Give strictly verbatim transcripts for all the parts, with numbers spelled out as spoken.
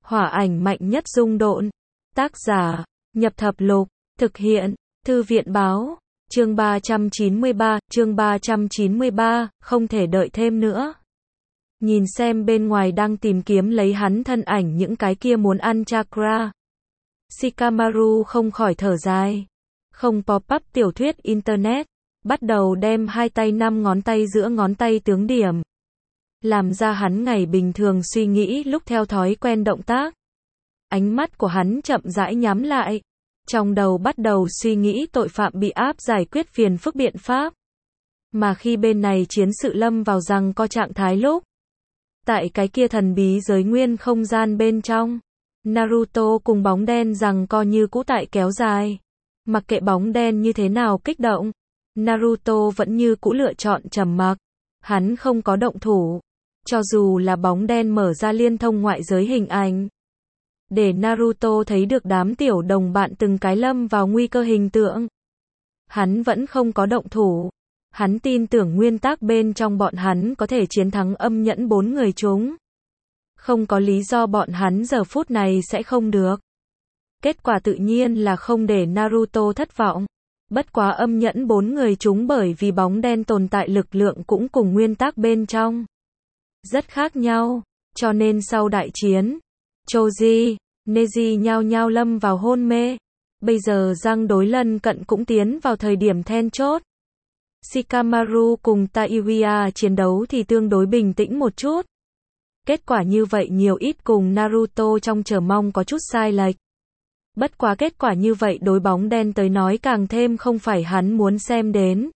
Hỏa ảnh mạnh nhất dung độn. Tác giả, Nhập Thập Lục. Thực hiện, Thư viện Báo. Chương ba trăm chín mươi ba, chương ba trăm chín mươi ba, không thể đợi thêm nữa. Nhìn xem bên ngoài đang tìm kiếm lấy hắn thân ảnh những cái kia muốn ăn chakra. Shikamaru không khỏi thở dài. Không pop-up tiểu thuyết internet, bắt đầu đem hai tay năm ngón tay giữa ngón tay tướng điểm. Làm ra hắn ngày bình thường suy nghĩ lúc theo thói quen động tác. Ánh mắt của hắn chậm rãi nhắm lại. Trong đầu bắt đầu suy nghĩ tội phạm bị áp giải quyết phiền phức biện pháp. Mà khi bên này chiến sự lâm vào rằng có trạng thái lúc. Tại cái kia thần bí giới nguyên không gian bên trong. Naruto cùng bóng đen rằng co như cũ tại kéo dài. Mặc kệ bóng đen như thế nào kích động. Naruto vẫn như cũ lựa chọn trầm mặc. Hắn không có động thủ. Cho dù là bóng đen mở ra liên thông ngoại giới hình ảnh. Để Naruto thấy được đám tiểu đồng bạn từng cái lâm vào nguy cơ hình tượng. Hắn vẫn không có động thủ. Hắn tin tưởng nguyên tắc bên trong bọn hắn có thể chiến thắng âm nhẫn bốn người chúng. Không có lý do bọn hắn giờ phút này sẽ không được. Kết quả tự nhiên là không để Naruto thất vọng. Bất quá âm nhẫn bốn người chúng bởi vì bóng đen tồn tại lực lượng cũng cùng nguyên tắc bên trong. Rất khác nhau. Cho nên sau đại chiến, Choji, Neji nhao nhao lâm vào hôn mê. Bây giờ răng đối lân cận cũng tiến vào thời điểm then chốt. Shikamaru cùng Taiuya chiến đấu thì tương đối bình tĩnh một chút. Kết quả như vậy nhiều ít cùng Naruto trong chờ mong có chút sai lệch. Bất quá kết quả như vậy đối bóng đen tới nói càng thêm không phải hắn muốn xem đến.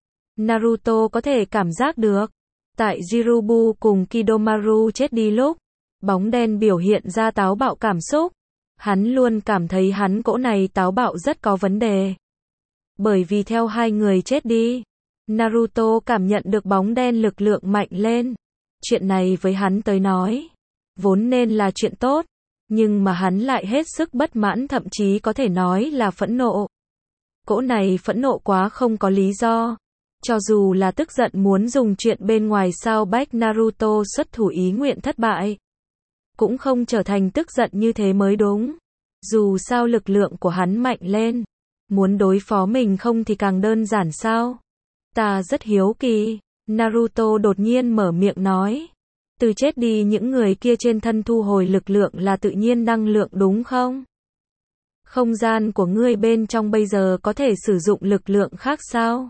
Naruto có thể cảm giác được. Tại Jirubu cùng Kidomaru chết đi lúc. Bóng đen biểu hiện ra táo bạo cảm xúc. Hắn luôn cảm thấy hắn cỗ này táo bạo rất có vấn đề. Bởi vì theo hai người chết đi. Naruto cảm nhận được bóng đen lực lượng mạnh lên. Chuyện này với hắn tới nói. Vốn nên là chuyện tốt. Nhưng mà hắn lại hết sức bất mãn thậm chí có thể nói là phẫn nộ. Cỗ này phẫn nộ quá không có lý do. Cho dù là tức giận muốn dùng chuyện bên ngoài sao bách Naruto xuất thủ ý nguyện thất bại. Cũng không trở thành tức giận như thế mới đúng. Dù sao lực lượng của hắn mạnh lên. Muốn đối phó mình không thì càng đơn giản sao. Ta rất hiếu kỳ. Naruto đột nhiên mở miệng nói. Từ chết đi những người kia trên thân thu hồi lực lượng là tự nhiên năng lượng đúng không? Không gian của ngươi bên trong bây giờ có thể sử dụng lực lượng khác sao?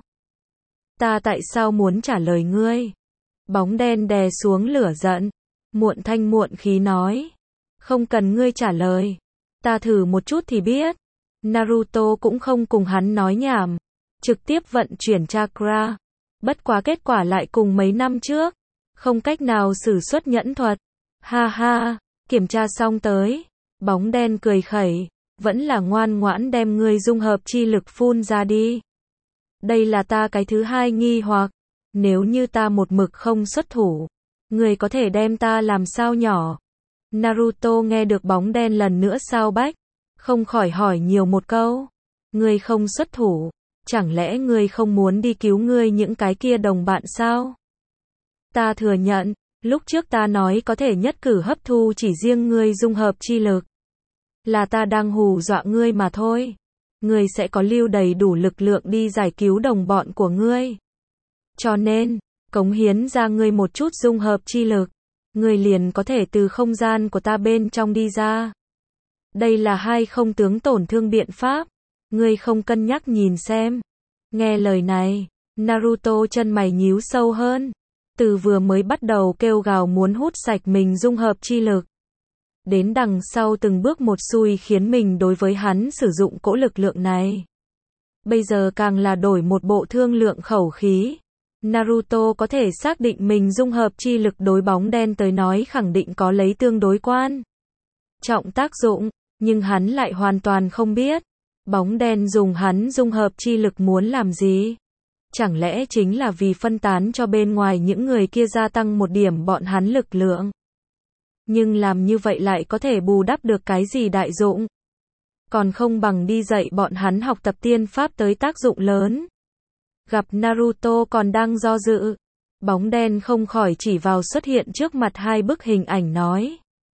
Ta tại sao muốn trả lời ngươi? Bóng đen đè xuống lửa giận. Muộn thanh muộn khí nói. Không cần ngươi trả lời. Ta thử một chút thì biết. Naruto cũng không cùng hắn nói nhảm. Trực tiếp vận chuyển chakra. Bất quá kết quả lại cùng mấy năm trước. Không cách nào sử xuất nhẫn thuật. Ha ha, kiểm tra xong tới. Bóng đen cười khẩy. Vẫn là ngoan ngoãn đem ngươi dung hợp chi lực phun ra đi. Đây là ta cái thứ hai nghi hoặc. Nếu như ta một mực không xuất thủ. Ngươi có thể đem ta làm sao nhỏ. Naruto nghe được bóng đen lần nữa sao bách. Không khỏi hỏi nhiều một câu. Ngươi không xuất thủ. Chẳng lẽ ngươi không muốn đi cứu ngươi những cái kia đồng bạn sao? Ta thừa nhận, lúc trước ta nói có thể nhất cử hấp thu chỉ riêng ngươi dung hợp chi lực. Là ta đang hù dọa ngươi mà thôi. Ngươi sẽ có lưu đầy đủ lực lượng đi giải cứu đồng bọn của ngươi. Cho nên, cống hiến ra ngươi một chút dung hợp chi lực. Ngươi liền có thể từ không gian của ta bên trong đi ra. Đây là hai không tướng tổn thương biện pháp. Ngươi không cân nhắc nhìn xem. Nghe lời này, Naruto chân mày nhíu sâu hơn. Từ vừa mới bắt đầu kêu gào muốn hút sạch mình dung hợp chi lực. Đến đằng sau từng bước một xui khiến mình đối với hắn sử dụng cỗ lực lượng này. Bây giờ càng là đổi một bộ thương lượng khẩu khí. Naruto có thể xác định mình dung hợp chi lực đối bóng đen tới nói khẳng định có lấy tương đối quan trọng tác dụng. Nhưng hắn lại hoàn toàn không biết. Bóng đen dùng hắn dung hợp chi lực muốn làm gì? Chẳng lẽ chính là vì phân tán cho bên ngoài những người kia gia tăng một điểm bọn hắn lực lượng? Nhưng làm như vậy lại có thể bù đắp được cái gì đại dụng? Còn không bằng đi dạy bọn hắn học tập tiên pháp tới tác dụng lớn. Gặp Naruto còn đang do dự. Bóng đen không khỏi chỉ vào xuất hiện trước mặt hai bức hình ảnh nói.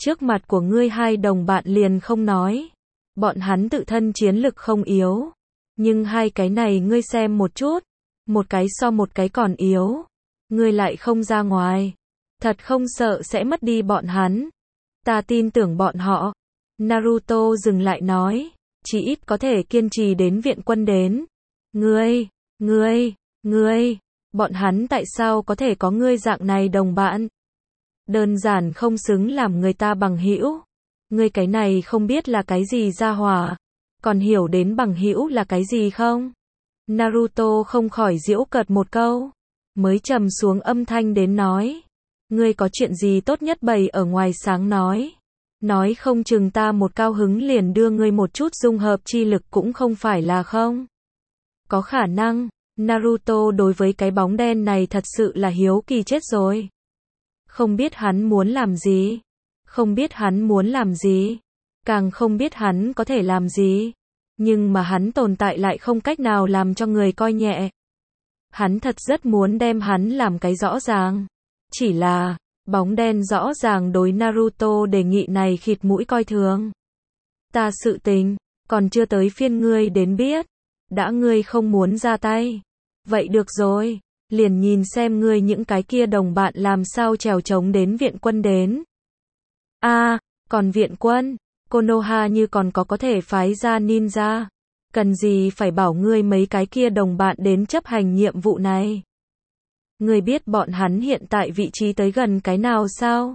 Trước mặt của ngươi hai đồng bạn liền không nói. Bọn hắn tự thân chiến lực không yếu. Nhưng hai cái này ngươi xem một chút. Một cái so một cái còn yếu. Ngươi lại không ra ngoài. Thật không sợ sẽ mất đi bọn hắn. Ta tin tưởng bọn họ. Naruto dừng lại nói. Chỉ ít có thể kiên trì đến viện quân đến. Ngươi, ngươi, ngươi. Bọn hắn tại sao có thể có ngươi dạng này đồng bạn? Đơn giản không xứng làm người ta bằng hữu. Ngươi cái này không biết là cái gì ra hỏa. Còn hiểu đến bằng hữu là cái gì không? Naruto không khỏi giễu cợt một câu. Mới trầm xuống âm thanh đến nói. Ngươi có chuyện gì tốt nhất bày ở ngoài sáng nói. Nói không chừng ta một cao hứng liền đưa ngươi một chút dung hợp chi lực cũng không phải là không. Có khả năng. Naruto đối với cái bóng đen này thật sự là hiếu kỳ chết rồi. Không biết hắn muốn làm gì. Không biết hắn muốn làm gì. Càng không biết hắn có thể làm gì. Nhưng mà hắn tồn tại lại không cách nào làm cho người coi nhẹ. Hắn thật rất muốn đem hắn làm cái rõ ràng. Chỉ là, bóng đen rõ ràng đối Naruto đề nghị này khịt mũi coi thường. Ta sự tình, còn chưa tới phiên ngươi đến biết. Đã ngươi không muốn ra tay. Vậy được rồi, liền nhìn xem ngươi những cái kia đồng bạn làm sao trèo trống đến viện quân đến. A, à, còn viện quân, Konoha như còn có có thể phái ra ninja. Cần gì phải bảo ngươi mấy cái kia đồng bạn đến chấp hành nhiệm vụ này. Ngươi biết bọn hắn hiện tại vị trí tới gần cái nào sao?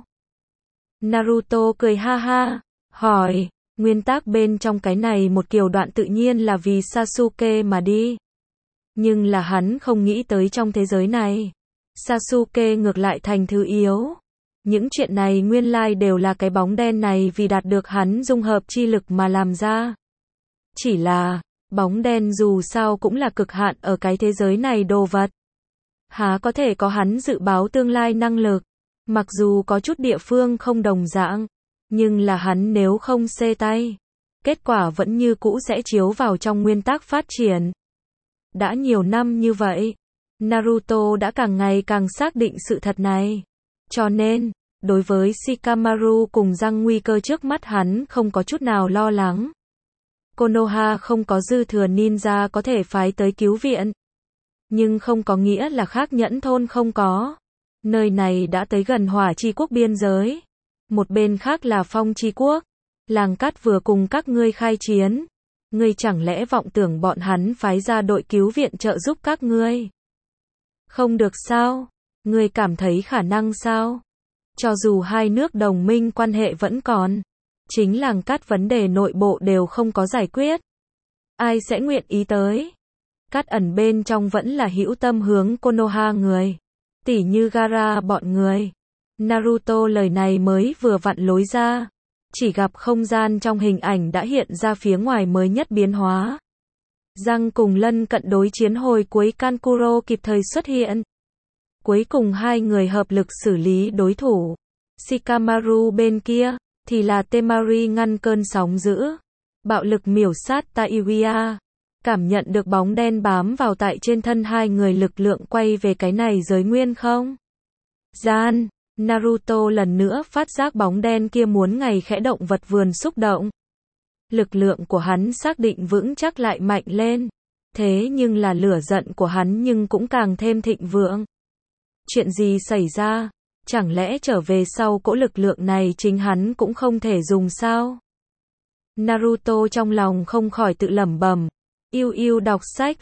Naruto cười ha ha, hỏi, nguyên tắc bên trong cái này một kiểu đoạn tự nhiên là vì Sasuke mà đi. Nhưng là hắn không nghĩ tới trong thế giới này. Sasuke ngược lại thành thứ yếu. Những chuyện này nguyên lai đều là cái bóng đen này vì đạt được hắn dung hợp chi lực mà làm ra. Chỉ là, bóng đen dù sao cũng là cực hạn ở cái thế giới này đồ vật. Há có thể có hắn dự báo tương lai năng lực. Mặc dù có chút địa phương không đồng dạng. Nhưng là hắn nếu không xê tay. Kết quả vẫn như cũ sẽ chiếu vào trong nguyên tắc phát triển. Đã nhiều năm như vậy. Naruto đã càng ngày càng xác định sự thật này. Cho nên, đối với Shikamaru cùng răng nguy cơ trước mắt hắn không có chút nào lo lắng. Konoha không có dư thừa ninja có thể phái tới cứu viện. Nhưng không có nghĩa là khác nhẫn thôn không có. Nơi này đã tới gần hỏa chi quốc biên giới. Một bên khác là phong chi quốc. Làng cát vừa cùng các ngươi khai chiến. Ngươi chẳng lẽ vọng tưởng bọn hắn phái ra đội cứu viện trợ giúp các ngươi? Không được sao? Ngươi cảm thấy khả năng sao? Cho dù hai nước đồng minh quan hệ vẫn còn. Chính làng cát vấn đề nội bộ đều không có giải quyết. Ai sẽ nguyện ý tới? Cát ẩn bên trong vẫn là hữu tâm hướng Konoha người. Tỉ như Gaara bọn người. Naruto lời này mới vừa vặn lối ra. Chỉ gặp không gian trong hình ảnh đã hiện ra phía ngoài mới nhất biến hóa. Răng cùng lân cận đối chiến hồi cuối Kankuro kịp thời xuất hiện. Cuối cùng hai người hợp lực xử lý đối thủ. Shikamaru bên kia, thì là Temari ngăn cơn sóng dữ. Bạo lực miểu sát Taiuya. Cảm nhận được bóng đen bám vào tại trên thân hai người lực lượng quay về cái này giới nguyên không? Gian. Naruto lần nữa phát giác bóng đen kia muốn ngày khẽ động vật vườn xúc động. Lực lượng của hắn xác định vững chắc lại mạnh lên. Thế nhưng là lửa giận của hắn nhưng cũng càng thêm thịnh vượng. Chuyện gì xảy ra? Chẳng lẽ trở về sau cỗ lực lượng này chính hắn cũng không thể dùng sao? Naruto trong lòng không khỏi tự lẩm bẩm. Yêu yêu đọc sách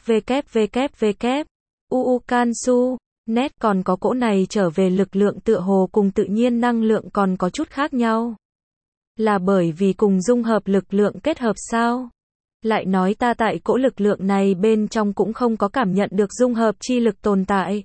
www. Uukansu. Nét còn có cỗ này trở về lực lượng tựa hồ cùng tự nhiên năng lượng còn có chút khác nhau. Là bởi vì cùng dung hợp lực lượng kết hợp sao? Lại nói ta tại cỗ lực lượng này bên trong cũng không có cảm nhận được dung hợp chi lực tồn tại.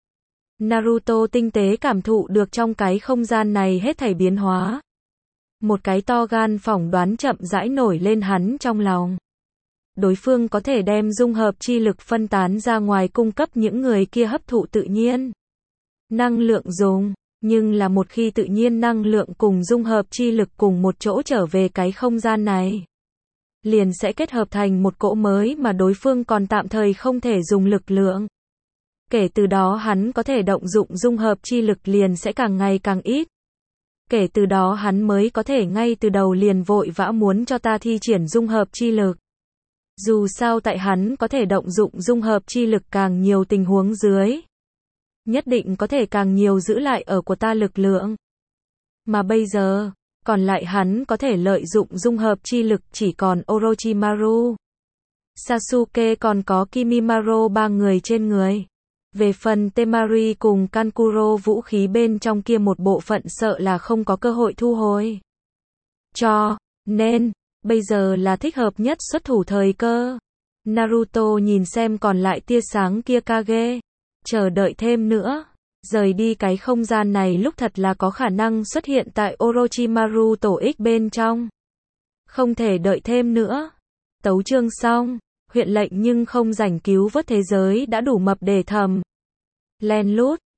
Naruto tinh tế cảm thụ được trong cái không gian này hết thảy biến hóa. Một cái to gan phỏng đoán chậm rãi nổi lên hắn trong lòng. Đối phương có thể đem dung hợp chi lực phân tán ra ngoài cung cấp những người kia hấp thụ tự nhiên năng lượng dùng, nhưng là một khi tự nhiên năng lượng cùng dung hợp chi lực cùng một chỗ trở về cái không gian này, liền sẽ kết hợp thành một cỗ mới mà đối phương còn tạm thời không thể dùng lực lượng. Kể từ đó hắn có thể động dụng dung hợp chi lực liền sẽ càng ngày càng ít. Kể từ đó hắn mới có thể ngay từ đầu liền vội vã muốn cho ta thi triển dung hợp chi lực. Dù sao tại hắn có thể động dụng dung hợp chi lực càng nhiều tình huống dưới. Nhất định có thể càng nhiều giữ lại ở của ta lực lượng. Mà bây giờ, còn lại hắn có thể lợi dụng dung hợp chi lực chỉ còn Orochimaru, Sasuke còn có Kimimaro ba người trên người. Về phần Temari cùng Kankuro vũ khí bên trong kia một bộ phận sợ là không có cơ hội thu hồi. Cho nên, bây giờ là thích hợp nhất xuất thủ thời cơ. Naruto nhìn xem còn lại tia sáng kia Kage. Chờ đợi thêm nữa. Rời đi cái không gian này lúc thật là có khả năng xuất hiện tại Orochimaru tổ ích bên trong. Không thể đợi thêm nữa. Tấu chương xong. Huyện lệnh nhưng không rảnh cứu vớt thế giới đã đủ mập để thầm. Len lút.